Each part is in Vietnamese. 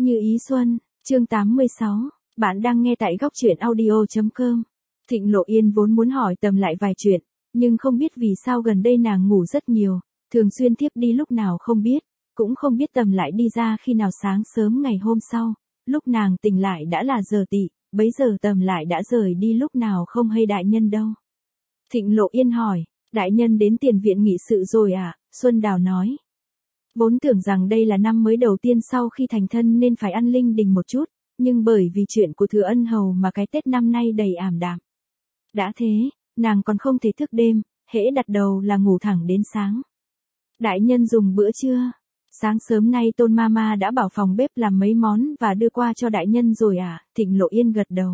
Như ý xuân, chương 86, bạn đang nghe tại góc truyện audio.com. Thịnh Lộ Yên vốn muốn hỏi Tầm Lại vài chuyện, nhưng không biết vì sao gần đây nàng ngủ rất nhiều, thường xuyên thiếp đi lúc nào không biết, cũng không biết Tầm Lại đi ra khi nào. Sáng sớm ngày hôm sau, lúc nàng tỉnh lại đã là giờ tỵ, bấy giờ Tầm Lại đã rời đi lúc nào không hay. Đại nhân đâu? Thịnh Lộ Yên hỏi. Đại nhân đến tiền viện nghị sự rồi à? Xuân Đào nói. Vốn tưởng rằng đây là năm mới đầu tiên sau khi thành thân nên phải ăn linh đình một chút, nhưng bởi vì chuyện của Thừa Ân Hầu mà cái Tết năm nay đầy ảm đạm. Đã thế, nàng còn không thể thức đêm, hễ đặt đầu là ngủ thẳng đến sáng. Đại nhân dùng bữa trưa. Sáng sớm nay Tôn Mama đã bảo phòng bếp làm mấy món và đưa qua cho đại nhân rồi à? Thịnh Lộ Yên gật đầu.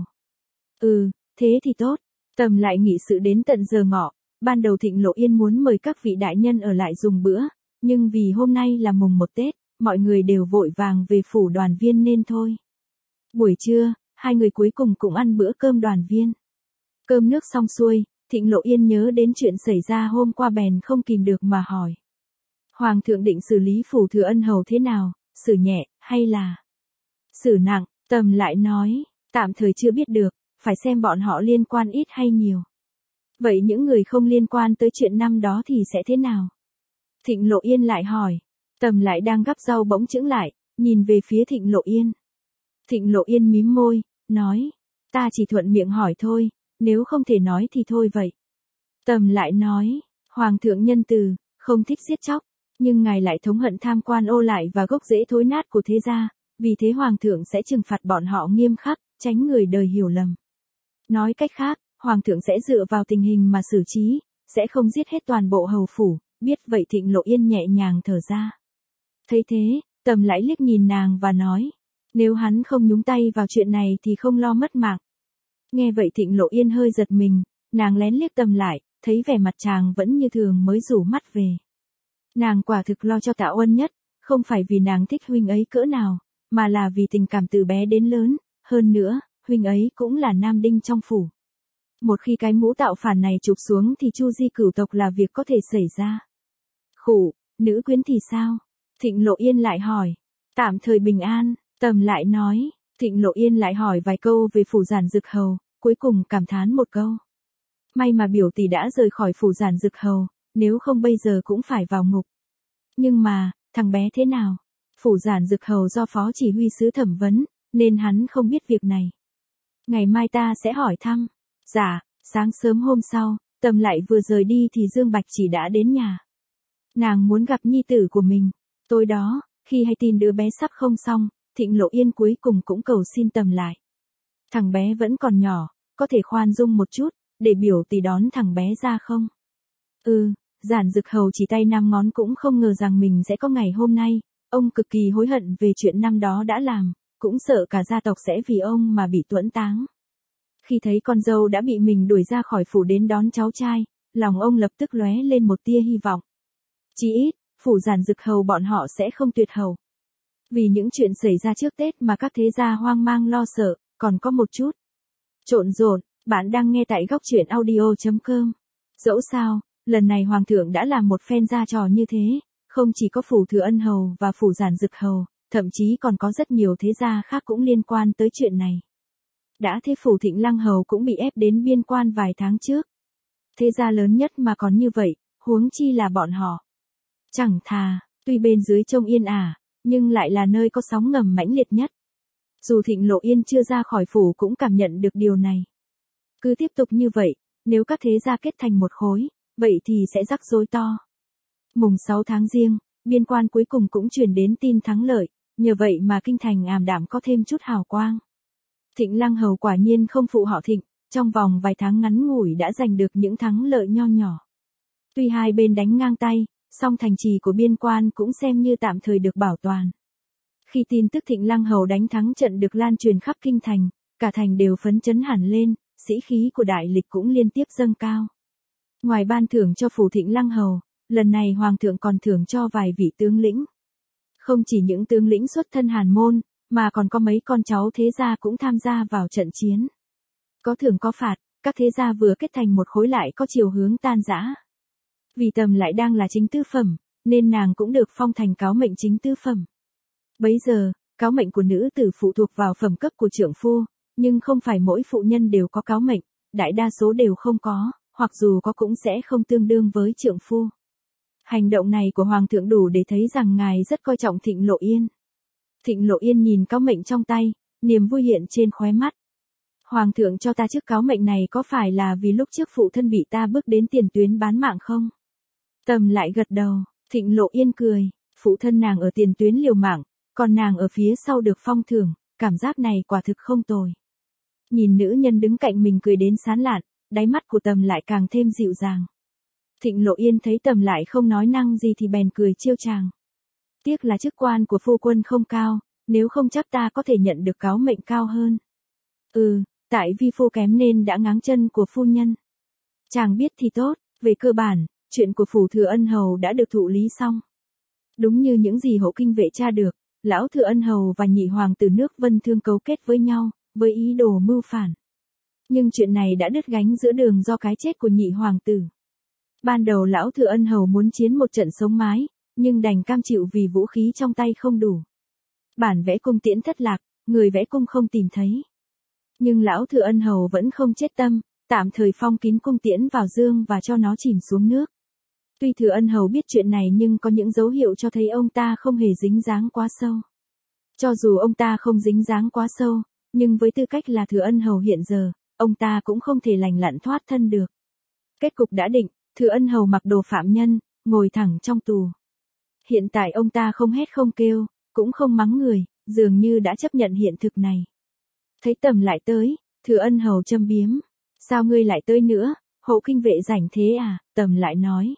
Ừ, thế thì tốt. Tầm Lại nghị sự đến tận giờ ngọ. Ban đầu Thịnh Lộ Yên muốn mời các vị đại nhân ở lại dùng bữa, nhưng vì hôm nay là mùng 1 Tết, mọi người đều vội vàng về phủ đoàn viên nên thôi. Buổi trưa, hai người cuối cùng cũng ăn bữa cơm đoàn viên. Cơm nước xong xuôi, Thịnh Lộ Yên nhớ đến chuyện xảy ra hôm qua bèn không kìm được mà hỏi. Hoàng thượng định xử lý phủ Thừa Ân Hầu thế nào, xử nhẹ, hay là xử nặng? Tầm Lại nói, tạm thời chưa biết được, phải xem bọn họ liên quan ít hay nhiều. Vậy những người không liên quan tới chuyện năm đó thì sẽ thế nào? Thịnh Lộ Yên lại hỏi. Tầm Lại đang gắp rau bỗng chững lại, nhìn về phía Thịnh Lộ Yên. Thịnh Lộ Yên mím môi, nói, ta chỉ thuận miệng hỏi thôi, nếu không thể nói thì thôi vậy. Tầm Lại nói, Hoàng thượng nhân từ, không thích giết chóc, nhưng ngài lại thống hận tham quan ô lại và gốc rễ thối nát của thế gia, vì thế Hoàng thượng sẽ trừng phạt bọn họ nghiêm khắc, tránh người đời hiểu lầm. Nói cách khác, Hoàng thượng sẽ dựa vào tình hình mà xử trí, sẽ không giết hết toàn bộ hầu phủ. Biết vậy Thịnh Lộ Yên nhẹ nhàng thở ra. Thấy thế, Tầm Lại liếc nhìn nàng và nói, nếu hắn không nhúng tay vào chuyện này thì không lo mất mạng. Nghe vậy Thịnh Lộ Yên hơi giật mình, nàng lén liếc Tầm Lại, thấy vẻ mặt chàng vẫn như thường mới rủ mắt về. Nàng quả thực lo cho Tạ Uân Nhất, không phải vì nàng thích huynh ấy cỡ nào, mà là vì tình cảm từ bé đến lớn, hơn nữa, huynh ấy cũng là nam đinh trong phủ. Một khi cái mũ tạo phản này chụp xuống thì chu di cửu tộc là việc có thể xảy ra. Khủ, nữ quyến thì sao? Thịnh Lộ Yên lại hỏi. Tạm thời bình an, Tầm Lại nói. Thịnh Lộ Yên lại hỏi vài câu về phủ Giản Dực Hầu, cuối cùng cảm thán một câu. May mà biểu tỷ đã rời khỏi phủ Giản Dực Hầu, nếu không bây giờ cũng phải vào ngục. Nhưng mà, thằng bé thế nào? Phủ Giản Dực Hầu do phó chỉ huy sứ thẩm vấn, nên hắn không biết việc này. Ngày mai ta sẽ hỏi thăm. Dạ. Sáng sớm hôm sau, Tầm Lại vừa rời đi thì Dương Bạch Chỉ đã đến nhà. Nàng muốn gặp nhi tử của mình. Tối đó, khi hay tin đứa bé sắp không xong, Thịnh Lộ Yên cuối cùng cũng cầu xin Tầm Lại. Thằng bé vẫn còn nhỏ, có thể khoan dung một chút, để biểu tỷ đón thằng bé ra không? Giản Dực Hầu chỉ tay 5 ngón cũng không ngờ rằng mình sẽ có ngày hôm nay. Ông cực kỳ hối hận về chuyện năm đó đã làm, cũng sợ cả gia tộc sẽ vì ông mà bị tuẫn táng. Khi thấy con dâu đã bị mình đuổi ra khỏi phủ đến đón cháu trai, lòng ông lập tức lóe lên một tia hy vọng. Chỉ ít, phủ Giản Dực Hầu bọn họ sẽ không tuyệt hầu. Vì những chuyện xảy ra trước Tết mà các thế gia hoang mang lo sợ, còn có một chút trộn rộn. Bạn đang nghe tại góc truyện audio.com. Dẫu sao, lần này Hoàng thượng đã làm một phen ra trò như thế, không chỉ có phủ Thừa Ân Hầu và phủ Giản Dực Hầu, thậm chí còn có rất nhiều thế gia khác cũng liên quan tới chuyện này. Đã thế phủ Thịnh Lăng Hầu cũng bị ép đến biên quan vài tháng trước. Thế gia lớn nhất mà còn như vậy, huống chi là bọn họ. Chẳng thà, tuy bên dưới trông yên ả, nhưng lại là nơi có sóng ngầm mãnh liệt nhất. Dù Thịnh Lộ Yên chưa ra khỏi phủ cũng cảm nhận được điều này. Cứ tiếp tục như vậy, nếu các thế gia kết thành một khối, vậy thì sẽ rắc rối to. Mùng 6 tháng Giêng, biên quan cuối cùng cũng truyền đến tin thắng lợi, nhờ vậy mà kinh thành ảm đạm có thêm chút hào quang. Thịnh Lăng Hầu quả nhiên không phụ họ Thịnh, trong vòng vài tháng ngắn ngủi đã giành được những thắng lợi nho nhỏ. Tuy hai bên đánh ngang tay, song thành trì của biên quan cũng xem như tạm thời được bảo toàn. Khi tin tức Thịnh Lăng Hầu đánh thắng trận được lan truyền khắp kinh thành, cả thành đều phấn chấn hẳn lên, sĩ khí của đại lịch cũng liên tiếp dâng cao. Ngoài ban thưởng cho phủ Thịnh Lăng Hầu, lần này Hoàng thượng còn thưởng cho vài vị tướng lĩnh. Không chỉ những tướng lĩnh xuất thân hàn môn, mà còn có mấy con cháu thế gia cũng tham gia vào trận chiến. Có thưởng có phạt, các thế gia vừa kết thành một khối lại có chiều hướng tan rã. Vì Tầm Lại đang là chính tứ phẩm, nên nàng cũng được phong thành cáo mệnh chính tứ phẩm. Bấy giờ, cáo mệnh của nữ tử phụ thuộc vào phẩm cấp của trượng phu, nhưng không phải mỗi phụ nhân đều có cáo mệnh, đại đa số đều không có, hoặc dù có cũng sẽ không tương đương với trượng phu. Hành động này của Hoàng thượng đủ để thấy rằng ngài rất coi trọng Thịnh Lộ Yên. Thịnh Lộ Yên nhìn cáo mệnh trong tay, niềm vui hiện trên khóe mắt. Hoàng thượng cho ta chiếc cáo mệnh này có phải là vì lúc trước phụ thân bị ta bước đến tiền tuyến bán mạng không? Tầm lại gật đầu, Thịnh Lộ Yên cười, phụ thân nàng ở tiền tuyến liều mạng, còn nàng ở phía sau được phong thưởng, cảm giác này quả thực không tồi. Nhìn nữ nhân đứng cạnh mình cười đến sán lạn, đáy mắt của Tầm lại càng thêm dịu dàng. Thịnh Lộ Yên thấy Tầm lại không nói năng gì thì bèn cười trêu chàng. Tiếc là chức quan của phu quân không cao, nếu không chắc ta có thể nhận được cáo mệnh cao hơn. Tại vi phu kém nên đã ngáng chân của phu nhân. Chàng biết thì tốt, về cơ bản, chuyện của phủ Thừa Ân Hầu đã được thụ lý xong. Đúng như những gì Hậu Kinh Vệ tra được, lão Thừa Ân Hầu và nhị hoàng tử nước Vân Thương cấu kết với nhau, với ý đồ mưu phản. Nhưng chuyện này đã đứt gánh giữa đường do cái chết của nhị hoàng tử. Ban đầu lão Thừa Ân Hầu muốn chiến một trận sống mái, nhưng đành cam chịu vì vũ khí trong tay không đủ. Bản vẽ cung tiễn thất lạc, người vẽ cung không tìm thấy. Nhưng lão Thừa Ân Hầu vẫn không chết tâm, tạm thời phong kín cung tiễn vào dương và cho nó chìm xuống nước. Tuy Thừa Ân Hầu biết chuyện này nhưng có những dấu hiệu cho thấy ông ta không hề dính dáng quá sâu. Cho dù ông ta không dính dáng quá sâu, nhưng với tư cách là Thừa Ân Hầu hiện giờ, ông ta cũng không thể lành lặn thoát thân được. Kết cục đã định, Thừa Ân Hầu mặc đồ phạm nhân, ngồi thẳng trong tù. Hiện tại ông ta không hét không kêu, cũng không mắng người, dường như đã chấp nhận hiện thực này. Thấy Tầm lại tới, Thừa Ân Hầu châm biếm. Sao ngươi lại tới nữa, Hậu Kinh Vệ rảnh thế à? Tầm lại nói.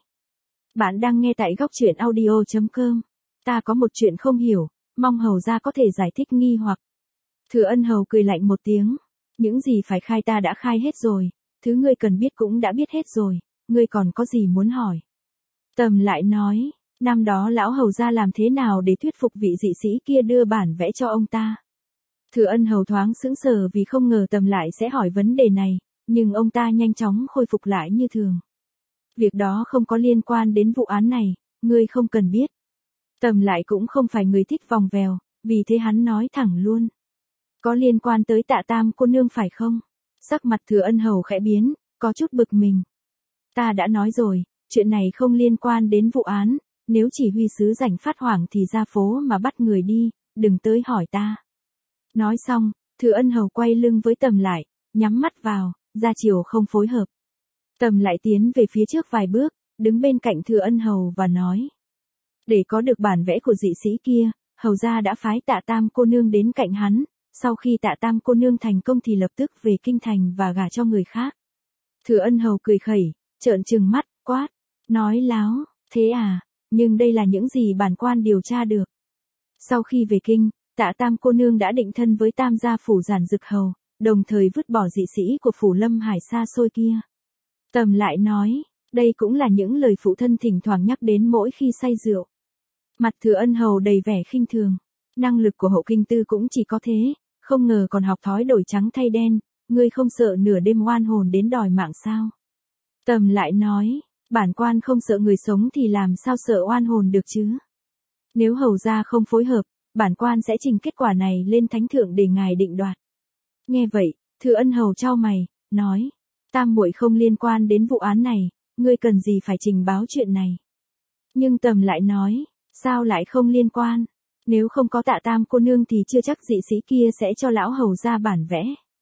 Bạn đang nghe tại góc truyện audio.com. Ta có một chuyện không hiểu, mong hầu gia có thể giải thích nghi hoặc. Thừa Ân Hầu cười lạnh một tiếng. Những gì phải khai ta đã khai hết rồi, thứ ngươi cần biết cũng đã biết hết rồi, ngươi còn có gì muốn hỏi? Tầm lại nói, năm đó lão hầu gia làm thế nào để thuyết phục vị dị sĩ kia đưa bản vẽ cho ông ta? Thừa Ân Hầu thoáng sững sờ vì không ngờ Tầm lại sẽ hỏi vấn đề này, nhưng ông ta nhanh chóng khôi phục lại như thường. Việc đó không có liên quan đến vụ án này, ngươi không cần biết. Tầm lại cũng không phải người thích vòng vèo, vì thế hắn nói thẳng luôn. Có liên quan tới Tạ Tam cô nương phải không? Sắc mặt Thừa Ân Hầu khẽ biến, có chút bực mình. Ta đã nói rồi, chuyện này không liên quan đến vụ án, nếu chỉ huy sứ rảnh phát hoảng thì ra phố mà bắt người đi, đừng tới hỏi ta. Nói xong, Thừa Ân Hầu quay lưng với Tầm lại, nhắm mắt vào, ra chiều không phối hợp. Tầm lại tiến về phía trước vài bước, đứng bên cạnh Thừa Ân Hầu và nói. Để có được bản vẽ của dị sĩ kia, hầu gia đã phái Tạ Tam cô nương đến cạnh hắn, sau khi Tạ Tam cô nương thành công thì lập tức về kinh thành và gả cho người khác. Thừa Ân Hầu cười khẩy, trợn trừng mắt, quát, nói láo, thế à, nhưng đây là những gì bản quan điều tra được. Sau khi về kinh, Tạ Tam cô nương đã định thân với Tam gia phủ Giản Dực Hầu, đồng thời vứt bỏ dị sĩ của phủ Lâm Hải xa xôi kia. Tầm lại nói, đây cũng là những lời phụ thân thỉnh thoảng nhắc đến mỗi khi say rượu. Mặt Thừa Ân Hầu đầy vẻ khinh thường. Năng lực của Hậu Kinh Tư cũng chỉ có thế, không ngờ còn học thói đổi trắng thay đen, ngươi không sợ nửa đêm oan hồn đến đòi mạng sao? Tầm lại nói, bản quan không sợ người sống thì làm sao sợ oan hồn được chứ? Nếu hầu gia không phối hợp, bản quan sẽ trình kết quả này lên thánh thượng để ngài định đoạt. Nghe vậy, Thừa Ân Hầu chau mày, nói, Tam muội không liên quan đến vụ án này, ngươi cần gì phải trình báo chuyện này? Nhưng Tầm lại nói, sao lại không liên quan? Nếu không có Tạ Tam cô nương thì chưa chắc dị sĩ kia sẽ cho lão hầu ra bản vẽ.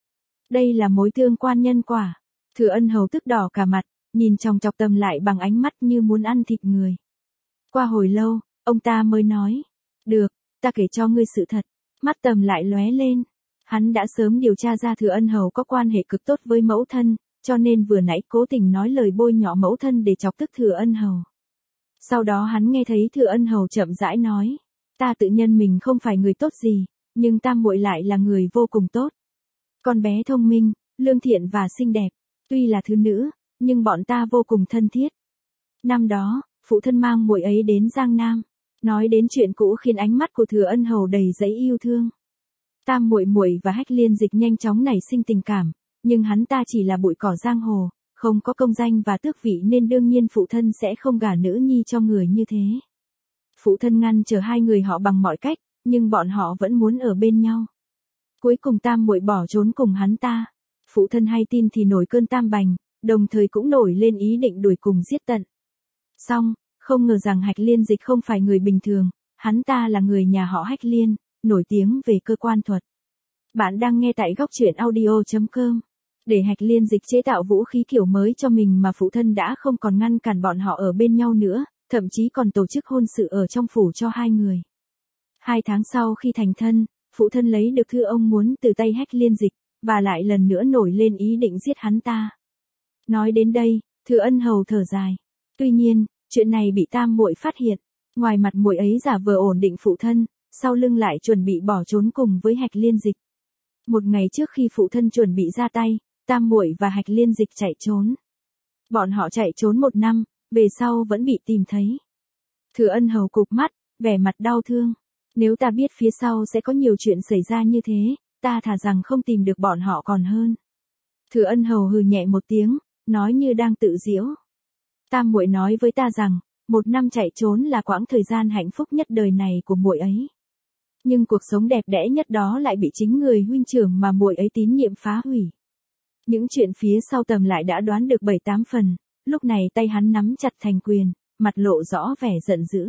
Đây là mối tương quan nhân quả. Thừa Ân Hầu tức đỏ cả mặt, nhìn chòng chọc Tầm lại bằng ánh mắt như muốn ăn thịt người. Qua hồi lâu, ông ta mới nói, được, ta kể cho ngươi sự thật. Mắt Tầm lại lóe lên. Hắn đã sớm điều tra ra Thừa Ân Hầu có quan hệ cực tốt với mẫu thân, cho nên vừa nãy cố tình nói lời bôi nhọ mẫu thân để chọc tức Thừa Ân Hầu. Sau đó hắn nghe thấy Thừa Ân Hầu chậm rãi nói, ta tự nhân mình không phải người tốt gì, nhưng Tam muội lại là người vô cùng tốt. Con bé thông minh, lương thiện và xinh đẹp, tuy là thứ nữ, nhưng bọn ta vô cùng thân thiết. Năm đó, phụ thân mang muội ấy đến Giang Nam, nói đến chuyện cũ khiến ánh mắt của Thừa Ân Hầu đầy dẫy yêu thương. Tam muội muội và Hách Liên Dịch nhanh chóng nảy sinh tình cảm, nhưng hắn ta chỉ là bụi cỏ giang hồ, không có công danh và tước vị nên đương nhiên phụ thân sẽ không gả nữ nhi cho người như thế. Phụ thân ngăn trở hai người họ bằng mọi cách, nhưng bọn họ vẫn muốn ở bên nhau. Cuối cùng tam muội bỏ trốn cùng hắn ta. Phụ thân hay tin thì nổi cơn tam bành, đồng thời cũng nổi lên ý định đuổi cùng giết tận. Xong, không ngờ rằng Hạch Liên Dịch không phải người bình thường, hắn ta là người nhà họ Hách Liên, nổi tiếng về cơ quan thuật. Bạn đang nghe tại góc truyện audio.com. Để Hạch Liên Dịch chế tạo vũ khí kiểu mới cho mình mà phụ thân đã không còn ngăn cản bọn họ ở bên nhau nữa, thậm chí còn tổ chức hôn sự ở trong phủ cho hai người. 2 tháng sau khi thành thân, phụ thân lấy được thư ông muốn từ tay Hách Liên Dịch, và lại lần nữa nổi lên ý định giết hắn ta. Nói đến đây, Thừa Ân Hầu thở dài. Tuy nhiên, chuyện này bị tam muội phát hiện. Ngoài mặt muội ấy giả vờ ổn định phụ thân, sau lưng lại chuẩn bị bỏ trốn cùng với Hạch Liên Dịch. Một ngày trước khi phụ thân chuẩn bị ra tay, tam muội và Hạch Liên Dịch chạy trốn. Bọn họ chạy trốn 1 năm, về sau vẫn bị tìm thấy. Thừa Ân Hầu cụp mắt, vẻ mặt đau thương. Nếu ta biết phía sau sẽ có nhiều chuyện xảy ra như thế, ta thà rằng không tìm được bọn họ còn hơn. Thừa Ân Hầu hừ nhẹ một tiếng, nói như đang tự giễu. Tam muội nói với ta rằng, 1 năm chạy trốn là quãng thời gian hạnh phúc nhất đời này của muội ấy. Nhưng cuộc sống đẹp đẽ nhất đó lại bị chính người huynh trưởng mà muội ấy tín nhiệm phá hủy. Những chuyện phía sau Tầm lại đã đoán được 7-8 phần, lúc này tay hắn nắm chặt thành quyền, mặt lộ rõ vẻ giận dữ.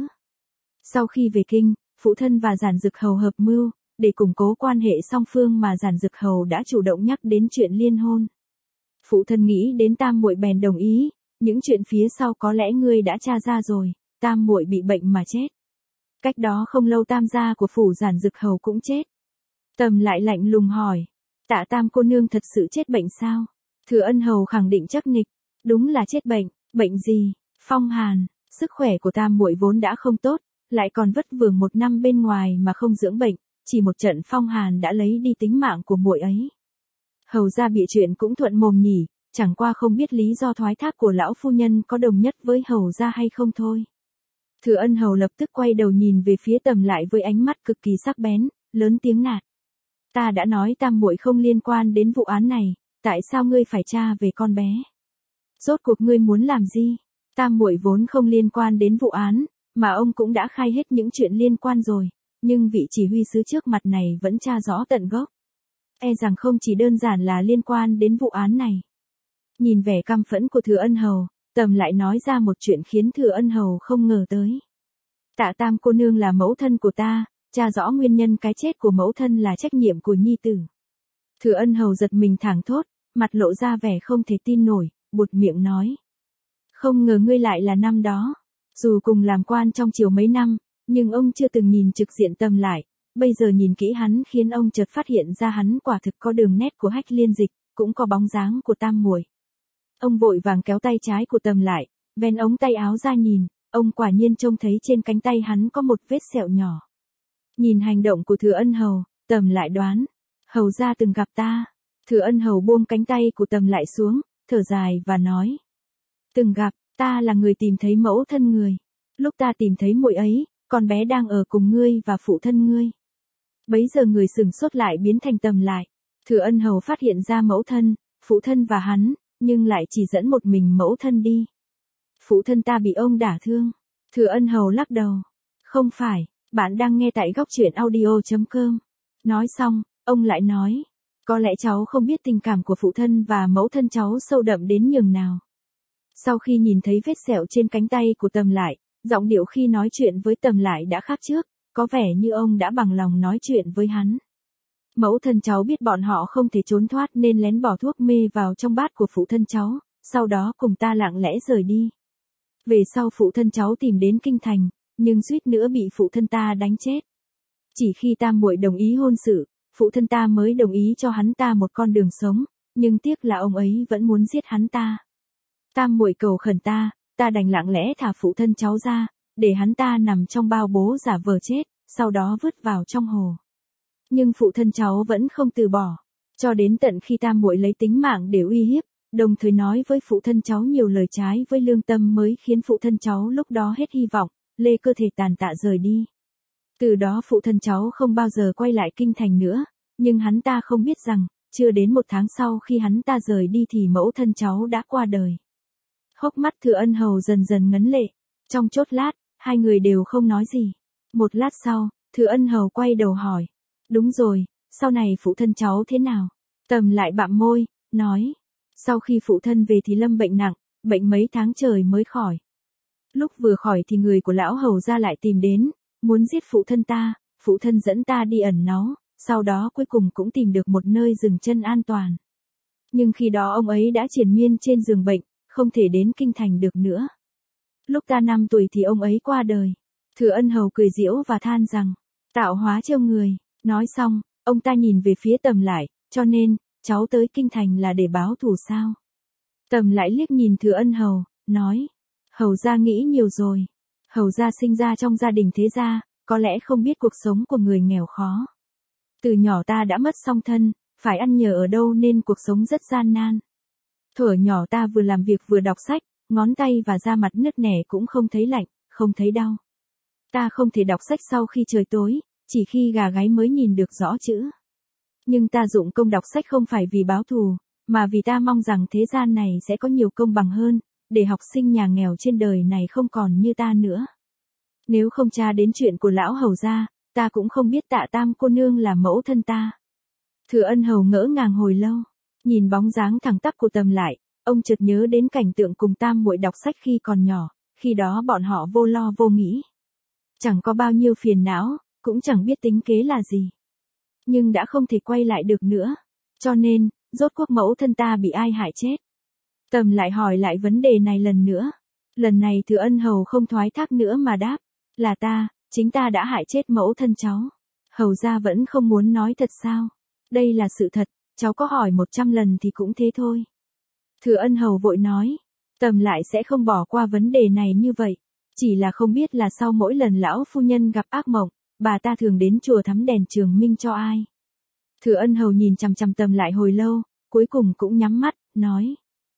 Sau khi về kinh, phụ thân và Giản Dực Hầu hợp mưu, để củng cố quan hệ song phương mà Giản Dực Hầu đã chủ động nhắc đến chuyện liên hôn. Phụ thân nghĩ đến tam muội bèn đồng ý, những chuyện phía sau có lẽ ngươi đã tra ra rồi, tam muội bị bệnh mà chết. Cách đó không lâu tam gia của phủ Giản Dực Hầu cũng chết. Tầm lại lạnh lùng hỏi, Tạ tam cô nương thật sự chết bệnh sao? Thừa Ân Hầu khẳng định chắc nịch, đúng là chết bệnh. Bệnh gì? Phong hàn. Sức khỏe của tam muội vốn đã không tốt, lại còn vất vưởng 1 năm bên ngoài mà không dưỡng bệnh, chỉ một trận phong hàn đã lấy đi tính mạng của muội ấy. Hầu ra bịa chuyện cũng thuận mồm nhỉ, chẳng qua không biết lý do thoái thác của lão phu nhân có đồng nhất với hầu ra hay không thôi. Thừa Ân Hầu lập tức quay đầu nhìn về phía Tầm lại với ánh mắt cực kỳ sắc bén, lớn tiếng nạt. Ta đã nói tam muội không liên quan đến vụ án này, tại sao ngươi phải tra về con bé? Rốt cuộc ngươi muốn làm gì? Tam muội vốn không liên quan đến vụ án, mà ông cũng đã khai hết những chuyện liên quan rồi, nhưng vị chỉ huy sứ trước mặt này vẫn tra rõ tận gốc. E rằng không chỉ đơn giản là liên quan đến vụ án này. Nhìn vẻ căm phẫn của Thừa Ân Hầu, Tầm lại nói ra một chuyện khiến Thừa Ân Hầu không ngờ tới. Tạ tam cô nương là mẫu thân của ta, tra rõ nguyên nhân cái chết của mẫu thân là trách nhiệm của nhi tử. Thừa Ân Hầu giật mình thảng thốt, mặt lộ ra vẻ không thể tin nổi, buột miệng nói. Không ngờ ngươi lại là năm đó. Dù cùng làm quan trong triều mấy năm, nhưng ông chưa từng nhìn trực diện Tầm lại, bây giờ nhìn kỹ hắn khiến ông chợt phát hiện ra hắn quả thực có đường nét của Hách Liên Dịch, cũng có bóng dáng của tam muội. Ông vội vàng kéo tay trái của Tầm lại, vén ống tay áo ra nhìn, ông quả nhiên trông thấy trên cánh tay hắn có một vết sẹo nhỏ. Nhìn hành động của Thừa Ân Hầu, Tầm lại đoán, hầu gia từng gặp ta. Thừa Ân Hầu buông cánh tay của Tầm lại xuống, thở dài và nói. Từng gặp, ta là người tìm thấy mẫu thân người. Lúc ta tìm thấy muội ấy, con bé đang ở cùng ngươi và phụ thân ngươi. Bấy giờ người sừng sốt lại biến thành Tầm lại. Thừa Ân Hầu phát hiện ra mẫu thân, phụ thân và hắn, nhưng lại chỉ dẫn một mình mẫu thân đi. Phụ thân ta bị ông đả thương. Thừa Ân Hầu lắc đầu. Không phải, bạn đang nghe tại góc truyện audio.com. Nói xong, ông lại nói. Có lẽ cháu không biết tình cảm của phụ thân và mẫu thân cháu sâu đậm đến nhường nào. Sau khi nhìn thấy vết sẹo trên cánh tay của Tầm lại, giọng điệu khi nói chuyện với Tầm lại đã khác trước, có vẻ như ông đã bằng lòng nói chuyện với hắn. Mẫu thân cháu biết bọn họ không thể trốn thoát nên lén bỏ thuốc mê vào trong bát của phụ thân cháu, sau đó cùng ta lặng lẽ rời đi. Về sau phụ thân cháu tìm đến kinh thành, nhưng suýt nữa bị phụ thân ta đánh chết. Chỉ khi tam muội đồng ý hôn sự, phụ thân ta mới đồng ý cho hắn ta một con đường sống, nhưng tiếc là ông ấy vẫn muốn giết hắn ta. Tam muội cầu khẩn ta đành lặng lẽ thả phụ thân cháu ra, để hắn ta nằm trong bao bố giả vờ chết, sau đó vứt vào trong hồ. Nhưng phụ thân cháu vẫn không từ bỏ, cho đến tận khi tam muội lấy tính mạng để uy hiếp, đồng thời nói với phụ thân cháu nhiều lời trái với lương tâm mới khiến phụ thân cháu lúc đó hết hy vọng, lê cơ thể tàn tạ rời đi. Từ đó phụ thân cháu không bao giờ quay lại kinh thành nữa, nhưng hắn ta không biết rằng, chưa đến 1 tháng sau khi hắn ta rời đi thì mẫu thân cháu đã qua đời. Hốc mắt Thừa Ân Hầu dần dần ngấn lệ. Trong chốc lát, hai người đều không nói gì. Một lát sau, Thừa Ân Hầu quay đầu hỏi. Đúng rồi, sau này phụ thân cháu thế nào? Tầm lại bặm môi, nói. Sau khi phụ thân về thì lâm bệnh nặng, bệnh mấy tháng trời mới khỏi. Lúc vừa khỏi thì người của lão hầu ra lại tìm đến, muốn giết phụ thân dẫn ta đi ẩn náu, sau đó cuối cùng cũng tìm được một nơi dừng chân an toàn. Nhưng khi đó ông ấy đã triền miên trên giường bệnh, không thể đến kinh thành được nữa. Lúc ta 5 tuổi thì ông ấy qua đời. Thừa Ân Hầu cười giễu và than rằng, tạo hóa trêu người. Nói xong, ông ta nhìn về phía Tầm lại, cho nên, cháu tới kinh thành là để báo thù sao? Tầm lại liếc nhìn Thừa Ân Hầu, nói, Hầu gia nghĩ nhiều rồi. Hầu gia sinh ra trong gia đình thế gia, có lẽ không biết cuộc sống của người nghèo khó. Từ nhỏ ta đã mất song thân, phải ăn nhờ ở đâu nên cuộc sống rất gian nan. Thuở nhỏ ta vừa làm việc vừa đọc sách, ngón tay và da mặt nứt nẻ cũng không thấy lạnh, không thấy đau. Ta không thể đọc sách sau khi trời tối, chỉ khi gà gáy mới nhìn được rõ chữ. Nhưng ta dụng công đọc sách không phải vì báo thù, mà vì ta mong rằng thế gian này sẽ có nhiều công bằng hơn, để học sinh nhà nghèo trên đời này không còn như ta nữa. Nếu không tra đến chuyện của lão hầu gia, ta cũng không biết Tạ Tam cô nương là mẫu thân ta. Thừa Ân Hầu ngỡ ngàng hồi lâu, nhìn bóng dáng thẳng tắp của Tầm lại, ông chợt nhớ đến cảnh tượng cùng tam muội đọc sách khi còn nhỏ, khi đó bọn họ vô lo vô nghĩ. Chẳng có bao nhiêu phiền não, cũng chẳng biết tính kế là gì. Nhưng đã không thể quay lại được nữa. Cho nên, rốt cuộc mẫu thân ta bị ai hại chết? Tầm lại hỏi lại vấn đề này lần nữa. Lần này Thừa Ân Hầu không thoái thác nữa mà đáp. Là ta, chính ta đã hại chết mẫu thân cháu. Hầu gia vẫn không muốn nói thật sao? Đây là sự thật, cháu có hỏi 100 lần thì cũng thế thôi. Thừa Ân Hầu vội nói. Tầm lại sẽ không bỏ qua vấn đề này như vậy. Chỉ là không biết là sau mỗi lần lão phu nhân gặp ác mộng, bà ta thường đến chùa thắm đèn Trường Minh cho ai. Thừa Ân Hầu nhìn chằm chằm Tầm lại hồi lâu, cuối cùng cũng nhắm mắt, nói.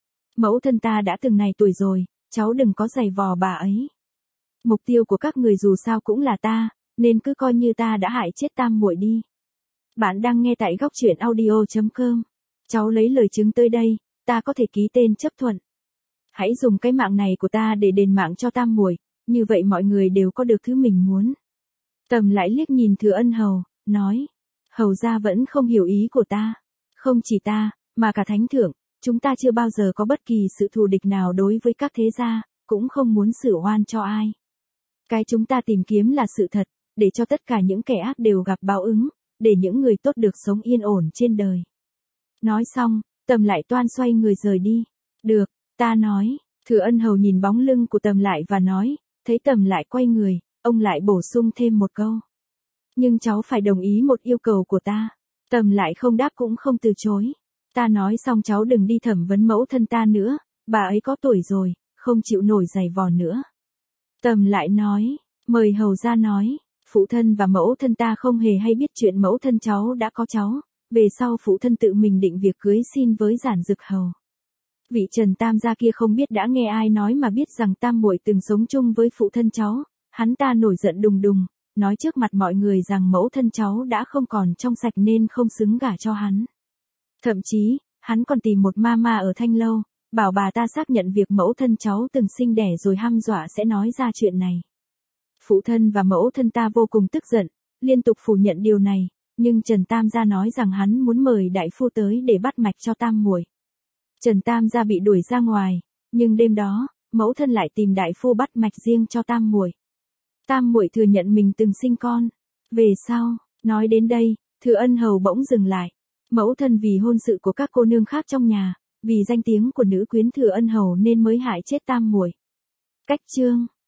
Mẫu thân ta đã từng này tuổi rồi, cháu đừng có giày vò bà ấy. Mục tiêu của các người dù sao cũng là ta, nên cứ coi như ta đã hại chết tam muội đi. Bạn đang nghe tại góc truyện audio.com. Cháu lấy lời chứng tới đây, ta có thể ký tên chấp thuận. Hãy dùng cái mạng này của ta để đền mạng cho tam muội, như vậy mọi người đều có được thứ mình muốn. Tầm lại liếc nhìn Thừa Ân Hầu, nói. Hầu gia vẫn không hiểu ý của ta. Không chỉ ta, mà cả thánh thượng, chúng ta chưa bao giờ có bất kỳ sự thù địch nào đối với các thế gia, cũng không muốn xử oan cho ai. Cái chúng ta tìm kiếm là sự thật, để cho tất cả những kẻ ác đều gặp báo ứng, để những người tốt được sống yên ổn trên đời. Nói xong, Tầm lại toan xoay người rời đi. Được, ta nói. Thừa Ân Hầu nhìn bóng lưng của Tầm lại và nói, thấy Tầm lại quay người, ông lại bổ sung thêm một câu. Nhưng cháu phải đồng ý một yêu cầu của ta. Tầm lại không đáp cũng không từ chối. Ta nói xong cháu đừng đi thẩm vấn mẫu thân ta nữa, bà ấy có tuổi rồi, không chịu nổi giày vò nữa. Tầm lại nói, mời hầu gia nói, phụ thân và mẫu thân ta không hề hay biết chuyện mẫu thân cháu đã có cháu, về sau phụ thân tự mình định việc cưới xin với Giản Dực Hầu. Vị Trần Tam gia kia không biết đã nghe ai nói mà biết rằng tam muội từng sống chung với phụ thân cháu, hắn ta nổi giận đùng đùng, nói trước mặt mọi người rằng mẫu thân cháu đã không còn trong sạch nên không xứng gả cho hắn. Thậm chí, hắn còn tìm một ma ở Thanh Lâu, bảo bà ta xác nhận việc mẫu thân cháu từng sinh đẻ rồi hăm dọa sẽ nói ra chuyện này. Phụ thân và mẫu thân ta vô cùng tức giận, liên tục phủ nhận điều này, nhưng Trần Tam gia nói rằng hắn muốn mời đại phu tới để bắt mạch cho tam muội. Trần Tam gia bị đuổi ra ngoài, nhưng đêm đó, mẫu thân lại tìm đại phu bắt mạch riêng cho tam muội. Tam muội thừa nhận mình từng sinh con. Về sau, nói đến đây, Thừa Ân Hầu bỗng dừng lại. Mẫu thân vì hôn sự của các cô nương khác trong nhà, vì danh tiếng của nữ quyến Thừa Ân Hầu nên mới hại chết tam muội. Cách chương